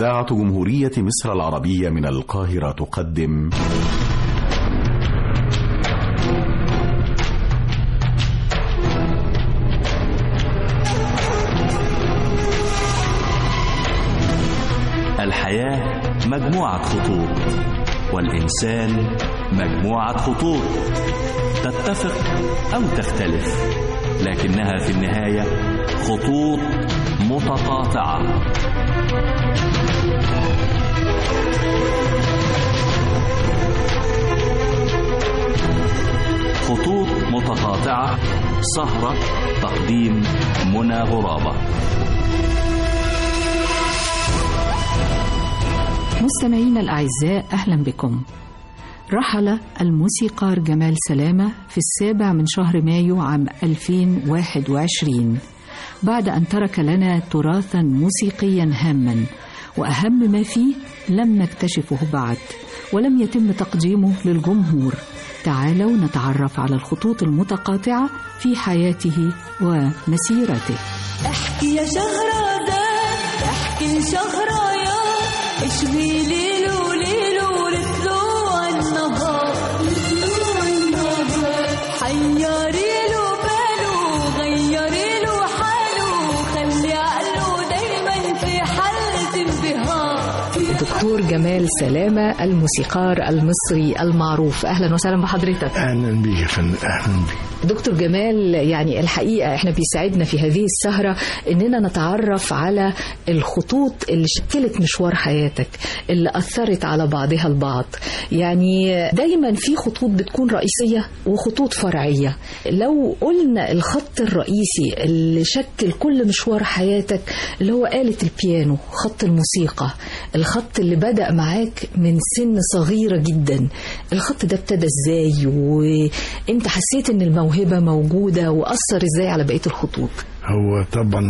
إذاعة جمهورية مصر العربية من القاهرة تقدم الحياة مجموعة خطوط، والإنسان مجموعة خطوط تتفق أو تختلف، لكنها في النهاية خطوط متقاطعة. خطوط متقاطعة، سهرة تقديم منى غرابة. مستمعينا الأعزاء، أهلا بكم. رحل الموسيقار جمال سلامة في 7 من شهر مايو عام 2021 بعد أن ترك لنا تراثا موسيقيا هاما، وأهم ما فيه لم نكتشفه بعد ولم يتم تقديمه للجمهور. تعالوا نتعرف على الخطوط المتقاطعة في حياته ومسيرته. احكي يا شهرزاد، احكي شهريار، اشوي ليلو ليلو لطلوع النهار، لطلوع النهار، حيري له باله، غيري له حاله، خلي عقله دايما في حالة انبهار. دكتور جمال سلامة الموسيقار المصري المعروف، أهلا وسهلا بحضرتك. أهلا بيك يا فندم، أهلا بيك. دكتور جمال، يعني الحقيقة احنا بيساعدنا في هذه السهرة اننا نتعرف على الخطوط اللي شكلت مشوار حياتك، اللي أثرت على بعضها البعض. يعني دايما في خطوط بتكون رئيسية وخطوط فرعية. لو قلنا الخط الرئيسي اللي شكل كل مشوار حياتك اللي هو آلة البيانو، خط الموسيقى، الخط اللي بدأ معاك من سن صغيرة جدا، الخط ده ابتدى ازاي وانت حسيت ان الموهبة موجودة وأثر ازاي على بقية الخطوط؟ هو طبعا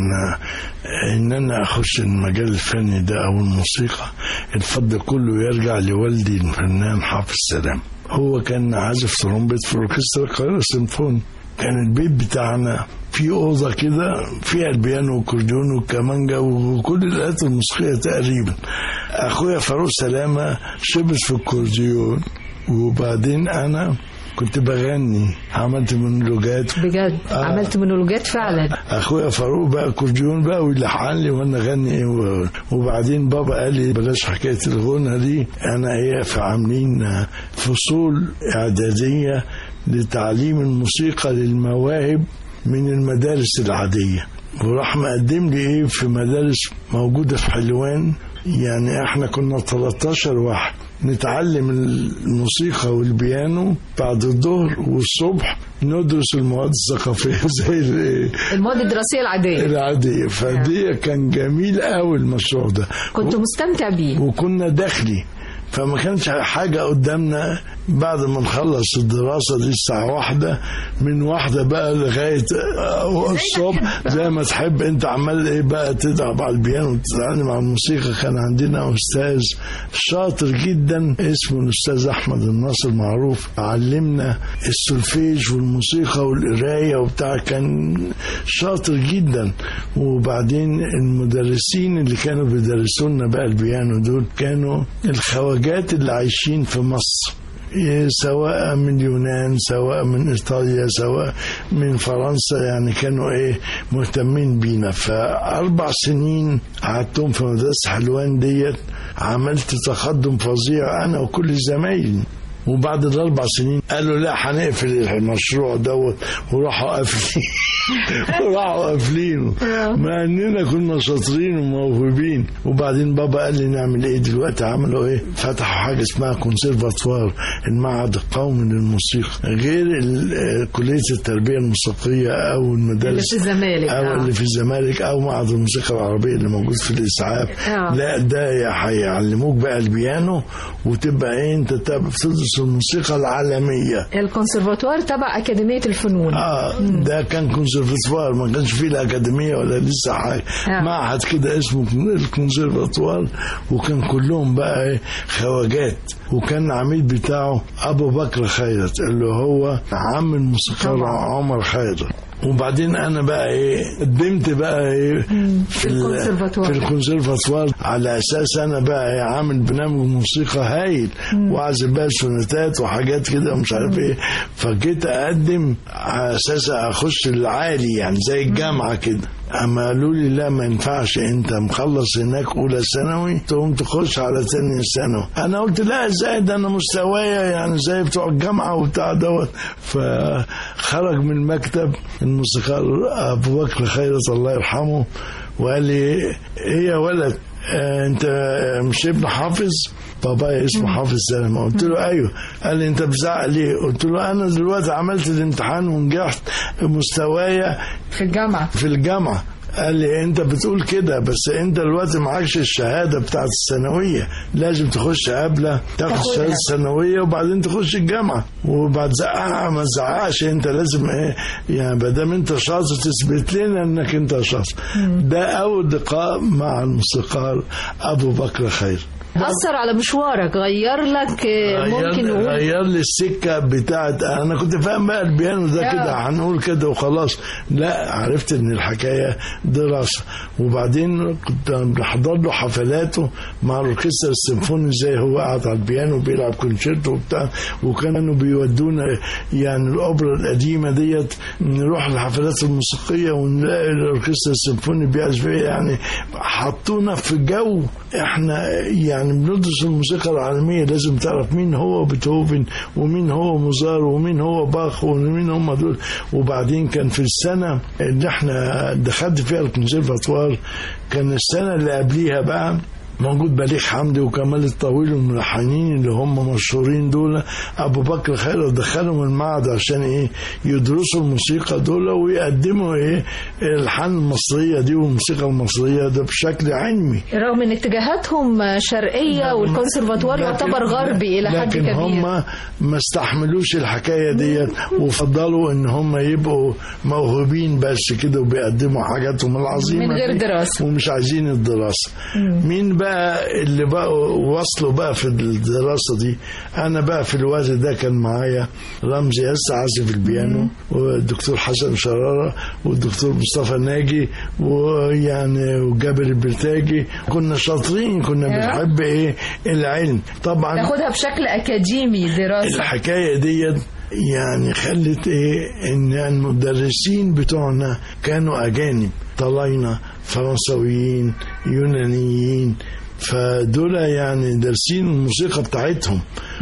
ان انا اخش المجال الفني ده او الموسيقى الفضل كله يرجع لوالدي الفنان حافظ سلام. هو كان عازف ترومبيت في اوركسترا القاهرة السيمفوني. كان البيت بتاعنا في أوضة كده فيها البيانو والكورديون والكمانجا وكل الآلات الموسيقية تقريبا. أخويا فاروق سلامة شبس في الكورديون، وبعدين أنا كنت بغني، عملت مونولوجات بجد. عملت مونولوجات فعلا. اخويا فاروق بقى كورديون بقى ويلحن لي وانا اغني. وبعدين بابا قال لي بلاش حكايه الغنى دي، انا فعاملين فصول اعداديه لتعليم الموسيقى للمواهب من المدارس العاديه، وراح مقدم لي في مدارس موجوده في حلوان. يعني احنا كنا 13 واحد نتعلم الموسيقى والبيانو بعد الظهر، والصبح ندرس المواد الثقافية زي المواد الدراسية العادية. فدي كان جميل قوي المشروع ده، كنت مستمتع بيه. وكنا داخلي، فما كانش حاجة قدامنا بعد ما نخلص الدراسة دي الساعة 1، من 1 بقى لغاية الصبح زي ما تحب انت عمال بقى تدعب على البيانو وتتعلم على الموسيقى. كان عندنا أستاذ شاطر جدا اسمه الأستاذ أحمد الناصر معروف، علمنا السولفيج والموسيقى والقراية وبتاع، كان شاطر جدا. وبعدين المدرسين اللي كانوا بيدرسوا لنا بقى البيانو دول كانوا الخواجات اللي عايشين في مصر، سواء من اليونان، سواء من إيطاليا، سواء من فرنسا. يعني كانوا مهتمين بينا. ف4 سنين قعدتهم في مدرسة حلوان ديت، عملت تقدم فظيع أنا وكل زمايلي. وبعد ال4 سنين قالوا لا هنقفل المشروع دوت، وراحوا قافلينه مع اننا كنا شاطرين وموهوبين. وبعدين بابا قال لي نعمل ايه دلوقتي؟ عملوا فتحوا حاجه اسمها كونسيرفاتوار، المعهد القومي للموسيقى، غير كليه التربيه الموسيقيه او المدارس اللي في الزمالك او اللي في الزمالك او معهد الموسيقى العربيه اللي موجود في الاسعاف. لا ده هيعلموك بقى البيانو، وتبقى انت بتدرس الموسيقى العالمية. الكونسرفاتوار تبع أكاديمية الفنون. ده كان كونسرفاتوار، ما كانش فيه الأكاديمية ولا لسه حاجة. معهد كده اسمه الكونسرفاتوار، وكان كلهم بقى خواجات. وكان عميد بتاعه أبو بكر خيرت اللي هو عم الموسيقار عمر خيرت. وبعدين انا بقى ايه قدمت بقى ايه في الكونسرفاتوار على اساس انا بقى إيه عامل برنامج موسيقى هايل واعزف بقى سوناتات وحاجات كده ومش عارف ايه. فجيت اقدم على اساس اخش العالي يعني زي الجامعه كده. اما قالوا لي لا ما ينفعش، انت مخلص هناك اولى ثانوي تقوم تخش على ثانيه ثانوي. انا قلت لا ازاي ده انا مستوايا يعني زي بتوع الجامعه وبتاع دوت. فخرج من المكتب الموسيقار ابو بكر خيرت الله يرحمه وقال لي ايه يا ولد انت مش ابن حافظ؟ بابا اسمه حافظ سلامة. قلت له ايوه. قال لي انت بزعق ليه؟ قلت له انا دلوقتي عملت الامتحان ونجحت مستوايا في الجامعه. قال لي انت بتقول كده بس انت دلوقتي معكش الشهاده بتاعت الثانويه، لازم تخش قبله تاخد الشهاده الثانويه وبعدين تخش الجامعه. وبعد زعقها ما تزعقش، انت لازم ايه يعني ما دام انت شاطر تثبت لنا انك انت شاطر. ده اول لقاء مع الموسيقار ابو بكر خير. أثر على مشوارك، غير لك ممكن نقول غير لي السكة بتاعت. أنا كنت فاهم بقى البيانو ده كده هنقول كده وخلاص، لا عرفت إن الحكاية دراسة. وبعدين كنت بحضر له حفلاته مع الأوركسترا السيمفوني زي هو قاعد على البيانو بيلعب كونشيرتو وبتاع. وكانوا بيودونا يعني الأوبرا القديمة ديت نروح الحفلات الموسيقية ونلاقي الأوركسترا السيمفوني بيعزف يعني حطونا في جو احنا يعني بندرس الموسيقى العالمية. لازم تعرف مين هو بيتهوفن ومين هو موزار ومين هو باخ ومين هم دول. وبعدين كان في السنة اللي احنا دخلت فيها الكونسيرفاتوار كان السنة اللي قبليها بقى موجود بليغ حمدي وكمال الطويل والملحنين اللي هم مشهورين دول. ابو بكر خير دخلهم المعهد عشان ايه يدرسوا الموسيقى دول ويقدموا ايه الالحان المصريه دي والموسيقى المصريه ده بشكل علمي، رغم ان اتجاهاتهم شرقيه والكونسرفاتوار يعتبر غربي الى حد كبير. لكن هم ما استحملوش الحكايه ديت وفضلوا ان هم يبقوا موهوبين بس كده وبيقدموا حاجاتهم العظيمه من غير دراسه ومش عايزين الدراسه. مين بقى اللي بقوا وصلوا بقى في الدراسة دي؟ أنا بقى في الوقت ده كان معايا رمزي ياسر عازف البيانو والدكتور حسن شرارة والدكتور مصطفى ناجي ويعني وجابر البرتاجي. كنا شاطرين، كنا بنحب إيه العلم طبعا، تاخدها بشكل أكاديمي دراسة. الحكاية دي يعني خلت إيه إن المدرسين بتوعنا كانوا أجانب، طلعنا فرنسويين يونانيين، فدول يعني دارسين الموسيقى بتاعتهم.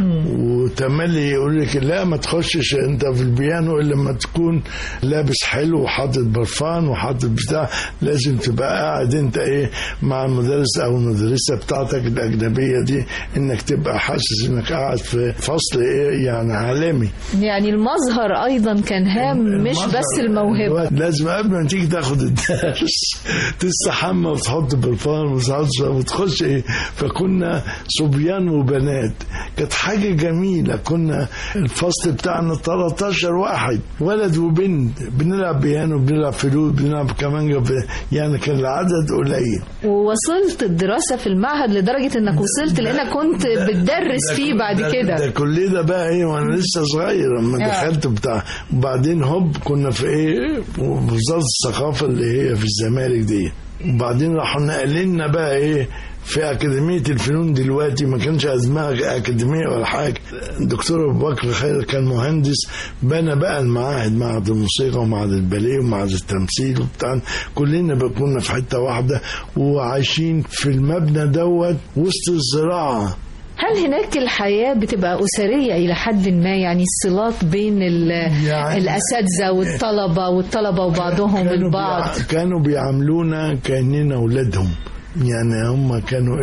وتملي يقول لك لا ما تخشش انت في البيانو الا لما تكون لابس حلو وحاطط برفان وحاطط بتاع، لازم تبقى قاعد انت ايه مع المدرس او المدرسه بتاعتك الاجنبيه دي انك تبقى حاسس انك قاعد في فصل ايه يعني عالمي. يعني المظهر ايضا كان هام مش بس الموهبه. لازم قبل ما تيجي تاخد الدرس تستحمى وتحط برفان وتخش ايه. فكنا صبيان وبنات، كانت حاجة جميلة. كنا الفصل بتاعنا 13 واحد ولد وبنت بنلعب بيانو بنلعب فلوت بنلعب كمانجا، يعني كان العدد قليل. ووصلت الدراسة في المعهد لدرجة انك وصلت لانك كنت بتدرس فيه بعد كده. ده كل ده بقى ايه وانا لسه صغير لما دخلت بتاع. وبعدين هوب كنا في ايه وزارة الثقافة اللي هي في الزمالك دي. وبعدين راحوا نقلنا بقى ايه في أكاديمية الفنون. دلوقتي ما كانش اسمها أكاديمية ولا حاجة. الدكتور أبو بكر خير كان مهندس، بنى بقى المعاهد، معهد الموسيقى ومعهد الباليه ومعهد التمثيل وبتاع. كلنا كنا في حتة واحدة وعايشين في المبنى دوت وسط الزراعة. هل هناك الحياة بتبقى أسرية إلى حد ما؟ يعني الصلات بين يعني الأساتذة والطلبة وبعضهم البعض كانوا بيعاملونا كأننا أولادهم. يعني هم كانوا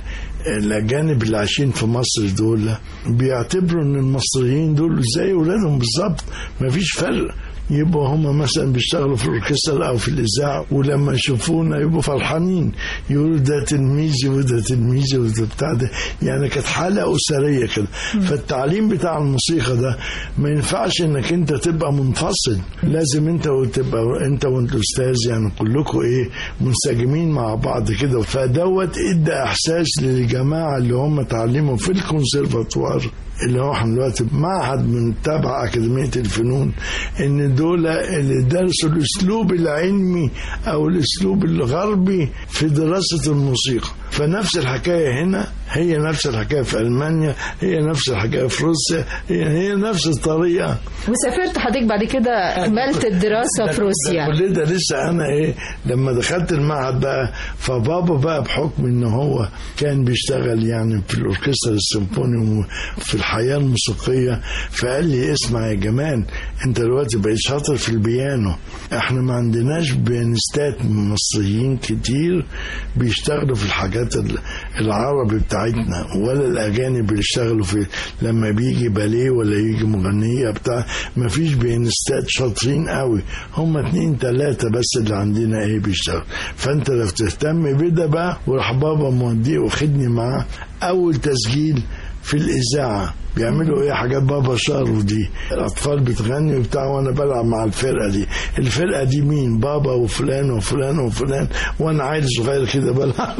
الأجانب اللي عايشين في مصر دول بيعتبروا ان المصريين دول زي أولادهم بالظبط، مفيش فرق. يبقوا هم مثلا بيشتغلوا في الأوركسترا أو في الإذاعة ولما يشوفونا يبقوا فرحانين يقولوا ده تلميذي وده تلميذي وده بتاع ده. يعني كانت حالة أسرية كده. فالتعليم بتاع الموسيقى ده ما ينفعش إنك أنت تبقى منفصل، لازم أنت وتبقى أنت والأستاذ يعني كلكم إيه منسجمين مع بعض كده. فدوت إدى إحساس للجماعة اللي هم تعلموا في الكونسيرفاتوار اللي هو احنا دلوقتي معهد من تبع أكاديمية الفنون، ان دول اللي درسوا الاسلوب العلمي او الاسلوب الغربي في دراسة الموسيقى. فنفس الحكاية هنا، هي نفس الحكاية في ألمانيا، هي نفس الحكاية في روسيا، هي نفس الطريقة. وسافرت حضرتك بعد كده كملت الدراسة في روسيا. كل ده لسه أنا لما دخلت المعهد بقى، فبابا بقى بحكم إن هو كان بيشتغل يعني في الأوركسترا السيمفوني وفي الحياة الموسيقية، فقال لي اسمع يا جمال، أنت دلوقتي بقيت شاطر في البيانو، احنا ما عندناش بيانستات مصريين كتير بيشتغلوا في الحاجات العربي بتاعتنا، ولا الأجانب اللي اشتغلوا في لما بيجي باليه ولا يجي مغنية بتاع، ما فيش بيانستات شاطرين قوي، هم 2 3 بس اللي عندنا بيشتغل. فانت لو تهتم بده بقى، وراح بابا موديه وخدني معاه اول تسجيل في الإذاعة، بيعملوا حاجات بابا شارو دي، الأطفال بتغني وبتاع، وأنا بلعب مع الفرقة دي مين؟ بابا وفلان وفلان وفلان، وأنا عيل صغير كده بلعب.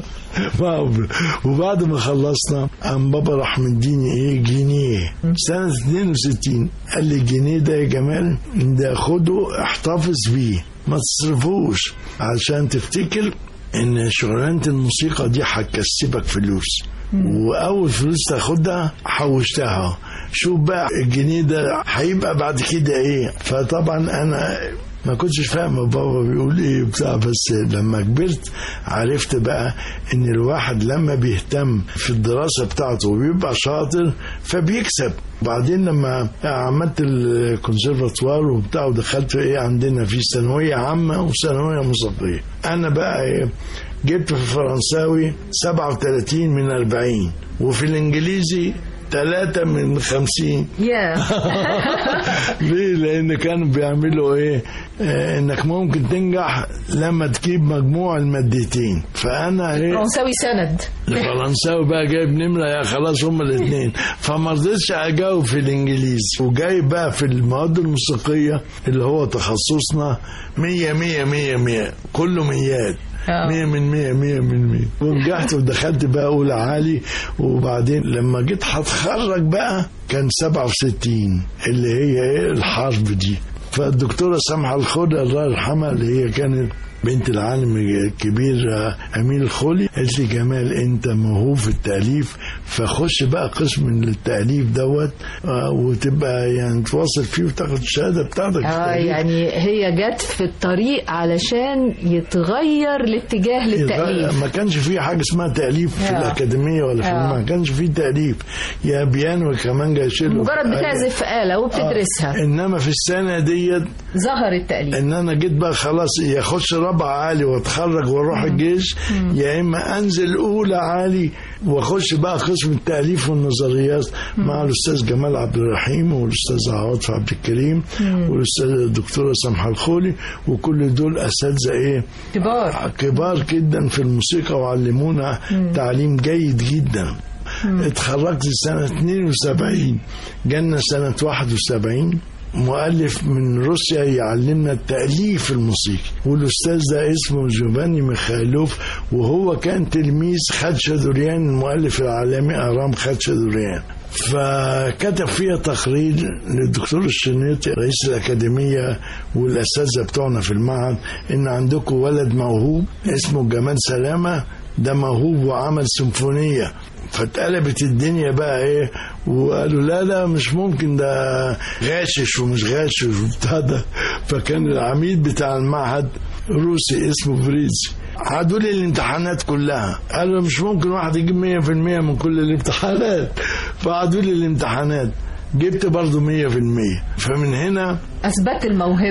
وبعد ما خلصنا قام بابا راح مديني جنيه سنة 62، قال لي الجنيه ده يا جمال ده خده احتفظ بيه ما تصرفوش، عشان تفتكر ان شغلانة الموسيقى دي هتكسبك فلوس، واول فلوس تاخدها حوشتها، شوف بقى الجنيه ده هيبقى بعد كده فطبعا انا ما كنتش فاهم بابا بيقول بتاع، بس لما كبرت عرفت بقى ان الواحد لما بيهتم في الدراسة بتاعته وبيبقى شاطر فبيكسب. بعدين لما عملت الكونسيرفاتوار وبتاع ودخلت عندنا في ثانوية عامة وثانوية موسيقية، انا بقى جبت في الفرنساوي 37 من 40، وفي الانجليزي 3 من 50. ليه؟ لان كانوا بيعملوا انك ممكن تنجح لما تجيب مجموع المادتين، فانا الفرنساوي سند، الفرنساوي بقى جايب نمرة يا خلاص هما الاثنين، فما رضيتش اجاوب في الانجليزي، وجاي بقى في المواد الموسيقية اللي هو تخصصنا 100 100 100 100 كله ميات، 100 من 100 100 من 100، ونجحت ودخلت بقى أولى عالي. وبعدين لما جيت هتخرج بقى كان 67 اللي هي الحرب دي، فالدكتورة سامحة الخولي الله يرحمها اللي هي كانت بنت العالم الكبير أمين الخولي، قالت لي جمال أنت موهوب في التأليف، فخش بقى قسم التأليف دوت وتبقى يعني تواصل فيه وتاخد الشهادة بتاعتك. يعني هي جت في الطريق علشان يتغير الاتجاه للتأليف. ما كانش فيه حاجة اسمها تأليف في الأكاديمية ولا في ما كانش فيه تأليف، يا بيانو كمان جاي يشيله، مجرد بتعزف آلة وبتدرسها. إنما في السنة ديت ظهر التأليف، إن أنا جيت بقى خلاص يخش رابعة عالي واتخرج واروح الجيش، يا إما أنزل أولى عالي واخش بقى قسم التأليف والنظريات مع الأستاذ جمال عبد الرحيم والأستاذ عواطف عبد الكريم والأستاذ الدكتورة سامحة الخولي، وكل دول أساتذة كبار جدا في الموسيقى، وعلمونا تعليم جيد جدا. اتخرجت سنة 72، جانا سنة 71 مؤلف من روسيا يعلمنا التأليف الموسيقي، والأستاذ ده اسمه جوفاني ميخايلوف، وهو كان تلميذ خاتشادوريان المؤلف العالمي أرام خاتشادوريان. فكتب فيها تقرير للدكتور الشنيطي رئيس الأكاديمية والأساتذة بتوعنا في المعهد إن عندكم ولد موهوب اسمه جمال سلامة، ده موهوب وعمل سيمفونية. فاتقلبت الدنيا بقى وقالوا لا مش ممكن، ده غاشش ومش غاشش وبتاع ده. فكان العميد بتاع المعهد روسي اسمه فريزي، عادوا لي الامتحانات كلها، قالوا مش ممكن واحد يجيب 100% من كل الامتحانات، فعادوا لي الامتحانات، جبت برضو 100%. فمن هنا أثبت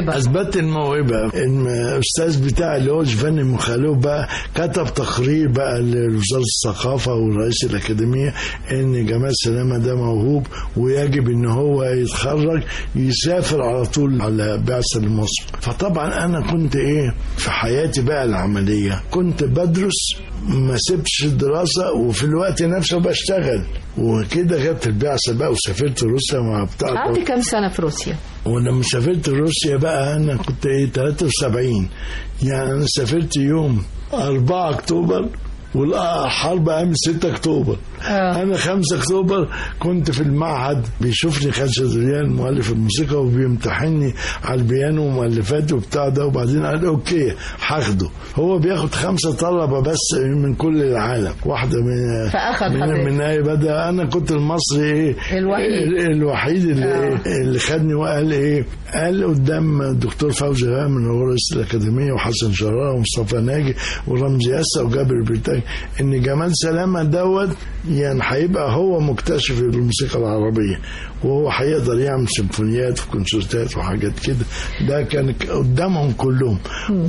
الموهبة. الأستاذ بتاعي اللي هو جوفاني ميخايلوف بقى كتب تقرير بقى لوزارة الثقافة ورئيس الأكاديمية إن جمال سلامة ده موهوب ويجب إن هو يتخرج يسافر على طول على بعثة لمصر. فطبعا أنا كنت في حياتي بقى العملية كنت بدرس، ما سبتش الدراسة وفي الوقت نفسه بشتغل، وكده جبت البعثة بقى وسافرت روسيا مع بتاع. قعدت كام سنة في روسيا؟ ولما سافرت روسيا بقى أنا كنت 73، يعني أنا سافرت يوم 4 أكتوبر والحرب قامت 6 أكتوبر. أنا 5 أكتوبر كنت في المعهد، بيشوفني خالد شاذليان مؤلف الموسيقى وبيمتحني على البيانو ومؤلفات وبتاع ده، وبعدين قال أوكي هاخده. هو بياخد 5 طلبة بس من كل العالم، واحدة من أي بدأ. أنا كنت المصري الوحيد اللي خدني، وقال قال قدام الدكتور فوزي غانم من هو رئيس الأكاديمية وحسن شرارة ومصطفى ناجي ورمزي ياسا وجابر برتاج إن جمال سلامة دوت يعني هيبقى هو مكتشف الموسيقى العربية، وهو هيقدر يعمل سيمفونيات وكونسرتات وحاجات كده. ده كان قدامهم كلهم.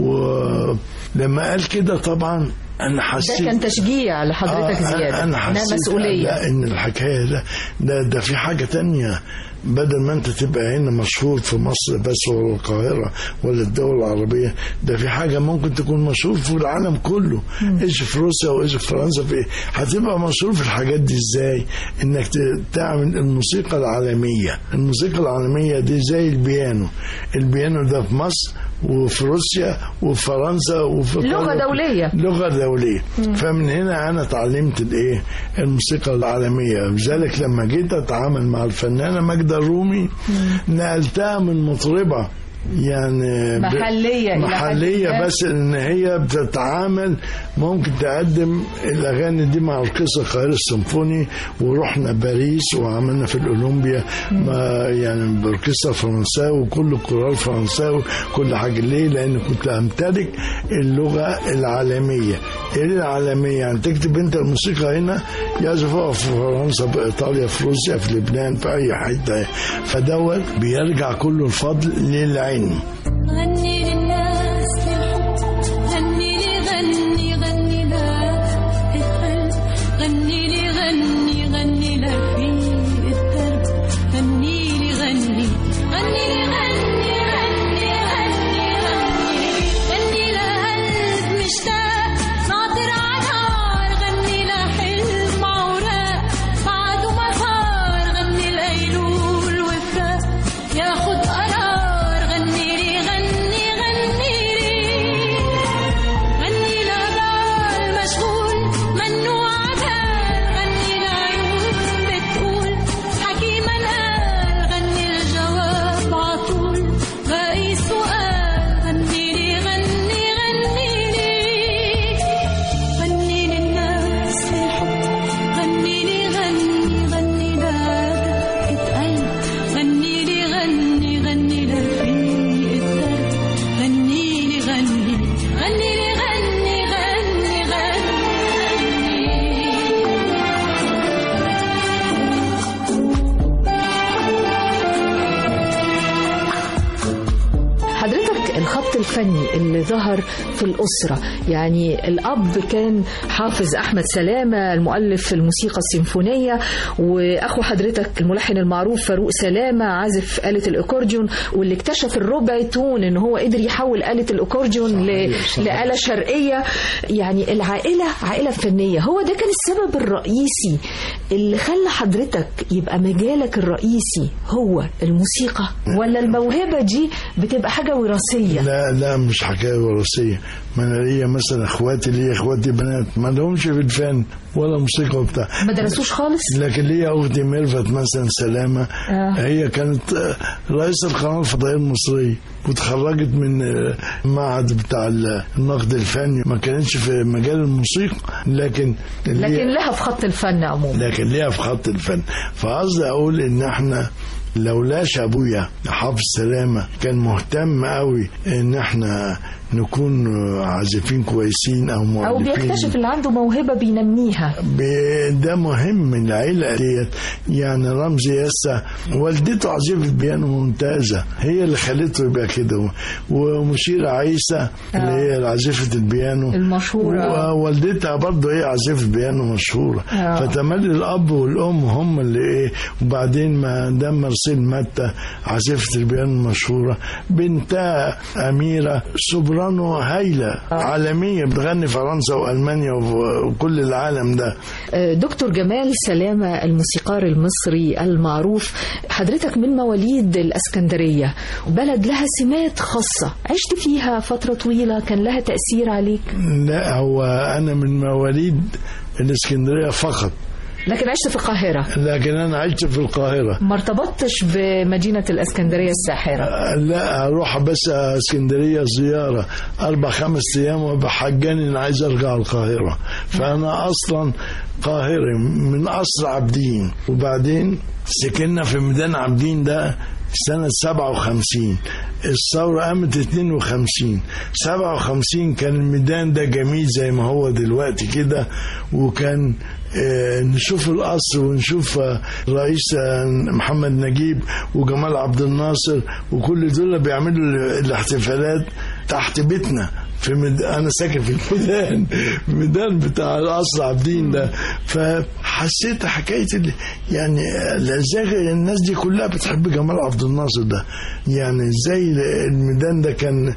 ولما قال كده طبعا أنا حسيت ده كان تشجيع لحضرتك زيادة. أنا حسيت مسؤولية إن الحكاية ده في حاجة تانية. بدل ما أنت تبقى هنا مشهور في مصر بس ولا القاهرة ولا الدول العربية، ده في حاجة ممكن تكون مشهور في العالم كله. إيش في روسيا وإيش في فرنسا، في هتبقى مشهور في الحاجات دي إزاي؟ إنك تعمل الموسيقى العالمية. الموسيقى العالمية دي زي البيانو ده في مصر وفي روسيا وفي فرنسا وفي لغة دولية. فمن هنا أنا تعلمت الموسيقى العالمية. لذلك لما جيت أتعامل مع الفنانة ماجدة الرومي نقلتها من مطربة يعني محلية بس إن هي بتتعامل ممكن تقدم الأغاني دي مع أوركسترا القاهرة السيمفوني، ورحنا باريس وعملنا في الأولمبيا يعني بأوركسترا فرنساوي وكل الكورال فرنساوي كل حاجة. ليه؟ لأن كنت أمتلك اللغة العالمية. العالمية يعني تكتب أنت الموسيقى هنا يعزفوها في فرنسا، في إيطاليا، في روسيا، في لبنان، في أي حتة. فدوت بيرجع كله الفضل للعلم. غني للناس للحب، غني لي غني غني لا القلب، غني لي غني غني لا في الدرب، غني لي غني غني لي غني غني غني غني غني لا قلب مشتاق ناطر عالنار، غني لا حلم عوراق بعد ومطار، غني الأيلول وفراق ياخد قرار، غني لي غني غني لي غني لا بال مشغول منو عدال، غني العيون بتقول حكي من قال، غني الجواب عطول باقي سؤال، غني لي غني غني لي غني للناس للحب، غني لي غني غني لا دقة قلب، غني لي غني غني لا في الدرب، غني لي غني غني لي غني غني غني حضرتك الخط الفني اللي ظهر في الأسرة، يعني الأب كان حافظ أحمد سلامة المؤلف الموسيقى السيمفونية، وأخو حضرتك الملحن المعروف فاروق سلامة عازف آلة الأكورديون، واللي اكتشف الربع تون إن هو قدر يحول آلة الأكورديون لآلة شرقية. يعني العائلة عائلة فنية. هو ده كان السبب الرئيسي اللي خلى حضرتك يبقى مجالك الرئيسي هو الموسيقى، ولا الموهبة دي بتبقى حاجة وراثية؟ لا مش حكاية وراثية. ما انا ليا مثلا اخواتي بنات ما لهمش في الفن ولا موسيقى وبتاع، ما درسوش خالص. لكن ليا اختي ميرفت مثلا سلامة، هي كانت رئيس القناة الفضائية المصرية وتخرجت من المعهد بتاع النقد الفني، ما كانتش في مجال الموسيقى لكن لها في خط الفن عموما، لكن ليها في خط الفن. فقصدي اقول ان احنا لولاش ابويا حافظ سلامة كان مهتم قوي ان احنا نكون عازفين كويسين او مؤلفين، او بيكتشف اللي عنده موهبة بينميها. ده مهم من العيلة ديت. يعني رمزي ياسا والدته عازفة بيانو ممتازة، هي اللي خلته يبقى كده، ومشيرة عيسى اللي هي عازفة البيانو المشهورة، ووالدتها برضه هي عازفة بيانو مشهورة. فتملي الاب والام هم اللي وبعدين ما دام مرسيل متى عازفة البيانو المشهورة، بنتها أميرة سوبرانو سوبرانو هايلة عالمية بتغني فرنسا وألمانيا وكل العالم ده. دكتور جمال سلامة الموسيقار المصري المعروف، حضرتك من مواليد الإسكندرية، بلد لها سمات خاصة، عشت فيها فترة طويلة، كان لها تأثير عليك؟ لا، هو أنا من مواليد الإسكندرية فقط، لكن عشت في القاهرة. لكن أنا عشت في القاهرة، ما ارتبطتش بمدينة الإسكندرية الساحرة؟ لا، أروح بس اسكندرية زيارة 4-5 أيام وبحجاني أنا عايز أرجع القاهرة. فأنا أصلا قاهري من أصل عابدين، وبعدين سكننا في ميدان عابدين ده سنة 57. الثورة قامت 52. 57 كان الميدان ده جميل زي ما هو دلوقتي كده، وكان نشوف القصر ونشوف رئيس محمد نجيب وجمال عبد الناصر وكل دول بيعملوا الاحتفالات تحت بيتنا في انا ساكن في الميدان بتاع القصر عابدين ده. فحسيت حكايه يعني ازاي الناس دي كلها بتحب جمال عبد الناصر ده، يعني ازاي الميدان ده كان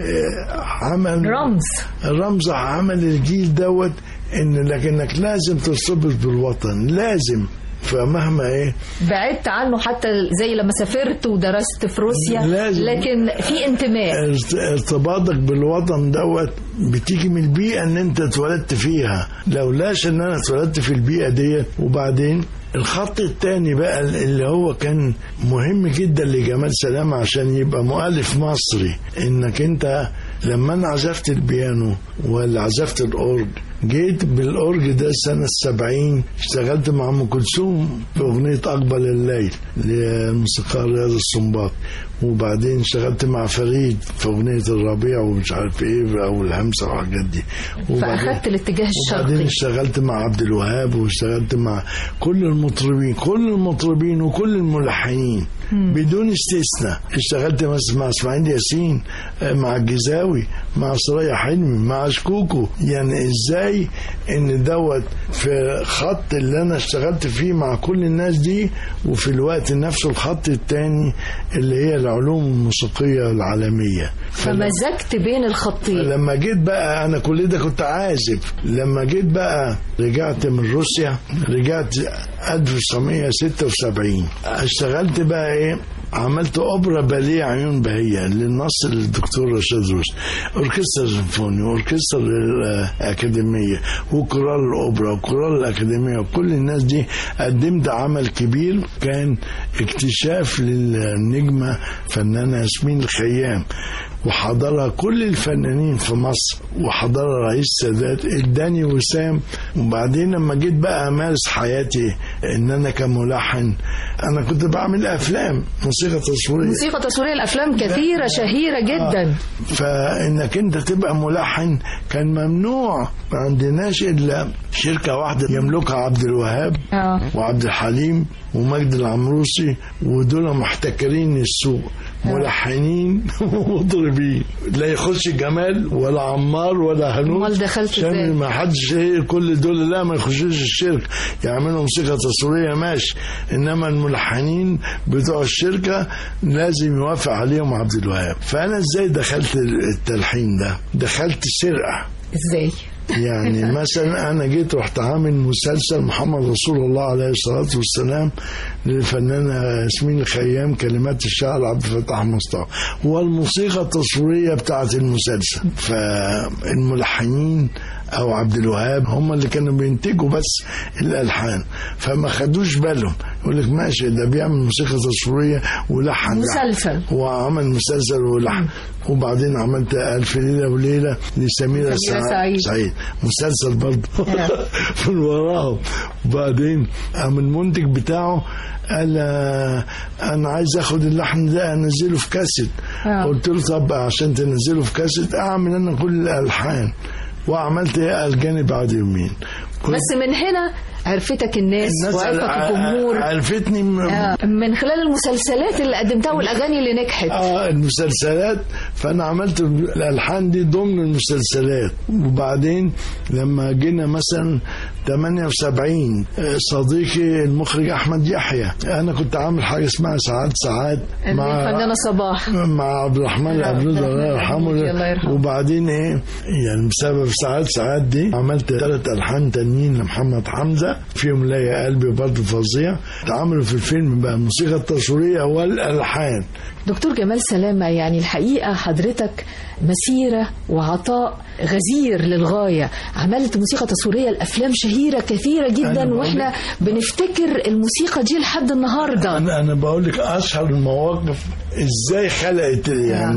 عمل رمز عمل الجيل دوت، لكنك لازم ترتبط بالوطن، لازم. فمهما ايه بعدت عنه، حتى زي لما سافرت ودرست في روسيا، لكن في انتماء. ارتباطك بالوطن دوت بتيجي من البيئة ان انت اتولدت فيها، لولاش ان انا اتولدت في البيئة ديت. وبعدين الخط الثاني بقى اللي هو كان مهم جدا لجمال سلامة عشان يبقى مؤلف مصري، انك انت لما انا عزفت البيانو ولا عزفت الاورج، جيت بالأورج ده سنة 70 اشتغلت مع أم كلثوم في أغنية أقبل الليل للموسيقار رياض السنباط، وبعدين اشتغلت مع فريد في أغنية الربيع ومش عارف إيه أو الهمسة والحاجات دي، فأخذت الاتجاه الشرقي. وبعدين اشتغلت مع عبد الوهاب واشتغلت مع كل المطربين وكل الملحنين بدون استثناء. اشتغلت مع اسماعيل ياسين، مع الجزاوي، مع سرايا حلمي، مع شكوكو. يعني ازاي ان دوت في خط اللي انا اشتغلت فيه مع كل الناس دي، وفي الوقت نفسه الخط التاني اللي هي العلوم الموسيقية العالمية. فمزجت بين الخطين. لما جيت بقى انا كل ده كنت عازف، لما جيت بقى رجعت من روسيا، رجعت 1976 اشتغلت بقى ايه، عملت اوبرا باليه عيون بهية للنص للدكتور رشاد روس، اوركسترا سيمفوني واوركسترا الاكاديميه وكورال الاوبرا وكورال الاكاديميه وكل الناس دي. قدمت عمل كبير كان اكتشاف للنجمه فنانه ياسمين الخيام، وحضرها كل الفنانين في مصر، وحضرها رئيس السادات، اداني وسام. وبعدين لما جيت بقى امارس حياتي ان انا كملحن، انا كنت بعمل افلام موسيقى تصويريه. الافلام كثيره شهيره جدا. فانك انت تبقى ملحن كان ممنوع، ما عندناش الا شركه واحده يملكها عبد الوهاب وعبد الحليم ومجد العمروسي، ودول محتكرين السوق، ملحنين ومطربين، لا يخش جمال ولا عمار ولا هنود. امال دخلت ازاي؟ ما حدش كل دول لا ما يخشوش الشركه، يعملوا موسيقى تصويريه ماشي، انما الملحنين بتوع الشركه لازم يوافق عليهم عبد الوهاب. فانا ازاي دخلت التلحين ده؟ دخلت سرقه. ازاي؟ يعني مثلا انا جيت رحت عامل مسلسل محمد رسول الله عليه الصلاه والسلام للفنانه ياسمين الخيام، كلمات الشاعر عبد الفتاح مصطفى، والموسيقى التصويريه بتاعه المسلسل. فالملحنين او عبد الوهاب هم اللي كانوا بينتجوا بس الالحان، فما خدوش بالهم، يقول لك ماشي ده بيعمل موسيقى تصويريه ولحن مسلسل، وعمل مسلسل ولحن. وبعدين عملت ألف ليلة وليلة لسميرة سعيد، مسلسل برضه من وراهم. وبعدين قام المنتج بتاعه قال أنا عايز أخد اللحن ده أنزله في كاسيت. قلت له طب عشان تنزله في كاسيت أعمل أنا كل الألحان، وعملت الجانب بعد يومين. بس من هنا عرفتك الناس وعرفك الجمهور، عرفتني من خلال المسلسلات اللي قدمتها والاغاني اللي نجحت. المسلسلات، فانا عملت الالحان دي ضمن المسلسلات. وبعدين لما جينا مثلا 78 صديقي المخرج أحمد يحيى، أنا كنت عامل حاجة اسمها ساعات مع الفنانة صباح، مع عبد الرحمن عبد الله يرحمه. وبعدين إيه يعني بسبب ساعات دي عملت 3 ألحان تانيين لمحمد حمزة، فيهم ليا قلبي برضه فظيع، اتعملوا في الفيلم بقى الموسيقى التصويرية والألحان. دكتور جمال سلامة، يعني الحقيقة حضرتك مسيرة وعطاء غزير للغاية، عملت موسيقى تصويرية لأفلام شهيرة كثيرة جدا، وإحنا بنفتكر الموسيقى دي لحد النهاردة. أنا بقول لك أشهر المواقف إزاي خلقت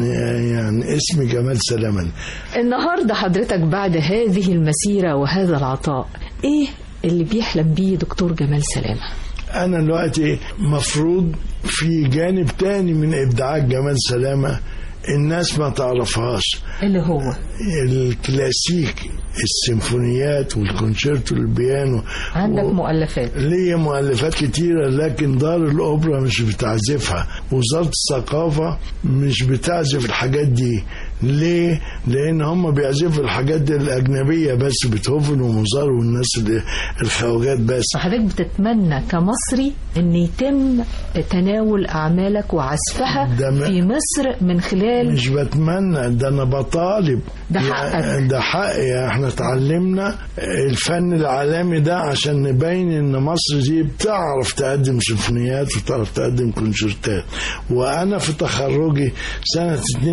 يعني اسم جمال سلامة. النهاردة حضرتك بعد هذه المسيرة وهذا العطاء، إيه اللي بيحلم بيه دكتور جمال سلامة؟ أنا دلوقتي مفروض في جانب تاني من إبداعات جمال سلامة الناس ما تعرفهاش، اللي هو الكلاسيك، السيمفونيات والكونشيرتو البيانو. عندك مؤلفات؟ ليه مؤلفات كتيرة، لكن دار الأوبرا مش بتعزفها، وزارة الثقافة مش بتعزف الحاجات دي. ليه؟ لأن هم بيعزفوا الحاجات دي الأجنبية بس، بيتهوفن وموزار والناس الخواجات بس. حضرتك بتتمنى كمصري أن يتم تناول أعمالك وعزفها في مصر من خلال؟ مش بتمنى، ده أنا بطالب. ده حقك. ده حقي. احنا اتعلمنا الفن العالمي ده عشان نبين ان مصر دي بتعرف تقدم سيمفونيات وتعرف تقدم كونشيرتات. وانا في تخرجي سنة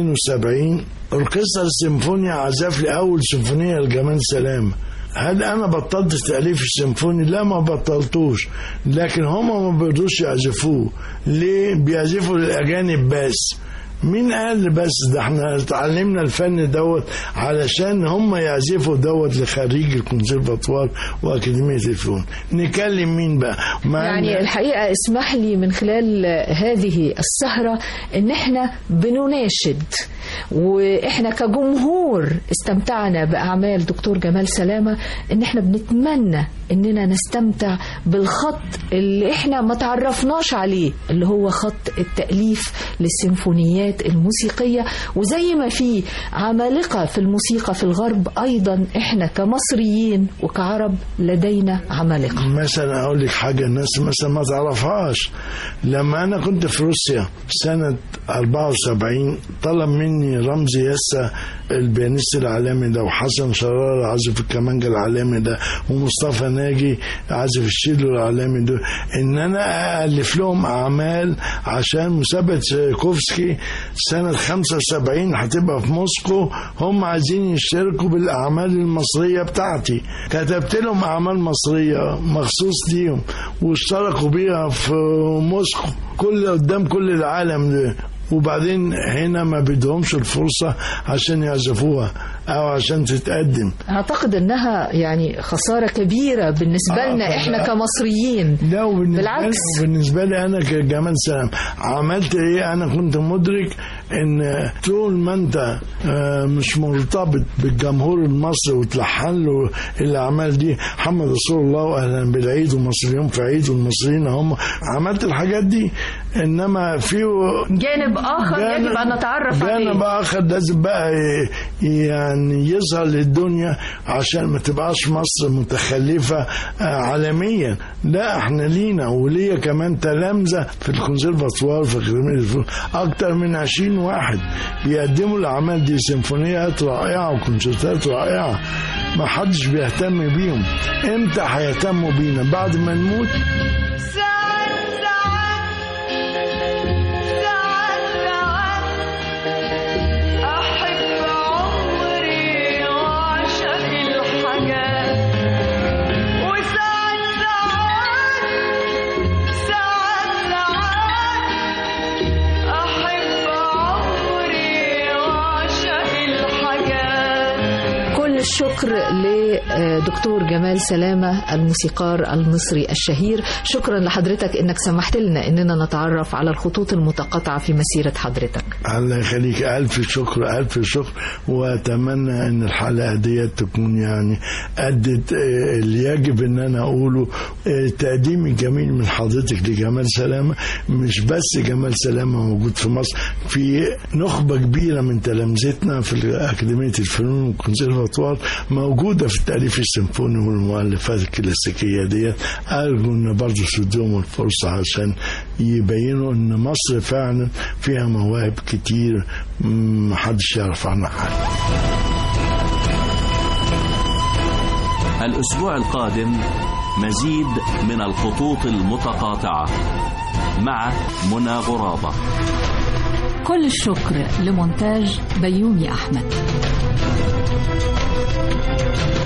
72 أوركسترا السيمفونيا عزف لي أول سيمفونية لجمال سلامة. هل أنا بطلت تأليف السيمفوني؟ لا، ما بطلتوش، لكن هم ما بيقدروش يعزفوه. ليه؟ بيعزفوا للأجانب بس. مين قال بس؟ ده احنا اتعلمنا الفن دوت علشان هم يعزفوا دوت لخريج الكونسيرفاتوار وأكاديمية الفنون. نكلم مين بقى؟ يعني الحقيقة اسمح لي من خلال هذه السهرة ان احنا بنناشد، واحنا كجمهور استمتعنا بأعمال دكتور جمال سلامة، ان احنا بنتمنى اننا نستمتع بالخط اللي احنا ما تعرفناش عليه، اللي هو خط التأليف للسيمفونيات الموسيقية. وزي ما في عمالقة في الموسيقى في الغرب، أيضا إحنا كمصريين وكعرب لدينا عمالقة. مثلا أقول لك حاجة الناس مثلا ما تعرفهاش. لما أنا كنت في روسيا سنة 74 طلب مني رمزي يسا البيانيست العالمي ده، وحسن شرار عازف الكمانجا العالمي ده، ومصطفى ناجي عازف الشيلو العالمي ده، إن أنا ألف لهم أعمال عشان مسابقة تشايكوفسكي سنة 75 هتبقى في موسكو. هم عايزين يشتركوا بالأعمال المصرية بتاعتي. كتبت لهم أعمال مصرية مخصوص ليهم واشتركوا بيها في موسكو قدام كل العالم ده. وبعدين هنا ما بدهمش الفرصة عشان يعزفوها أو عشان تتقدم. أعتقد أنها يعني خسارة كبيرة بالنسبة لنا إحنا كمصريين. لا، بالعكس. بالنسبة لي أنا كجمال سلام عملت إيه؟ أنا كنت مدرك إن طول ما أنت مش مرتبط بالجمهور المصري وتلحن له الأعمال دي، محمد رسول الله وأهلا بالعيد ومصريين في عيد والمصريين هم، عملت الحاجات دي. إنما في جانب آخر يجب أن نتعرف عليه. جانب آخر لازم بقى يعني يظهر للدنيا عشان ما تبقاش مصر متخلفة عالميا. لا، احنا لينا وليا كمان تلامذة في الكونسيرفاتوار في أكاديمية الفنون، أكتر من 20 واحد بيقدموا الأعمال دي، سيمفونيات رائعة وكونسيرتات رائعة. ما حدش بيهتم بيهم. امتى هيهتموا بينا؟ بعد ما نموت. الشكر لدكتور جمال سلامة الموسيقار المصري الشهير. شكرا لحضرتك انك سمحت لنا اننا نتعرف على الخطوط المتقاطعة في مسيرة حضرتك. الله يخليك، ألف شكر ألف شكر. وأتمنى أن الحلقة دي تكون يعني أدت اللي يجب أن أنا أقوله. التقديم الجميل من حضرتك لجمال سلامة، مش بس جمال سلامة موجود في مصر، في نخبة كبيرة من تلامذتنا في أكاديمية الفنون والكونسيرفاتوار موجودة في التأليف السيمفوني والمؤلفات الكلاسيكية دي. أرجو أن برضه تدوم الفرصة عشان يبينوا أن مصر فعلا فيها مواهب كتير محدش يعرف عنها حاجة. الأسبوع القادم مزيد من الخطوط المتقاطعة مع منى غرابة. كل الشكر لمونتاج بيومي أحمد.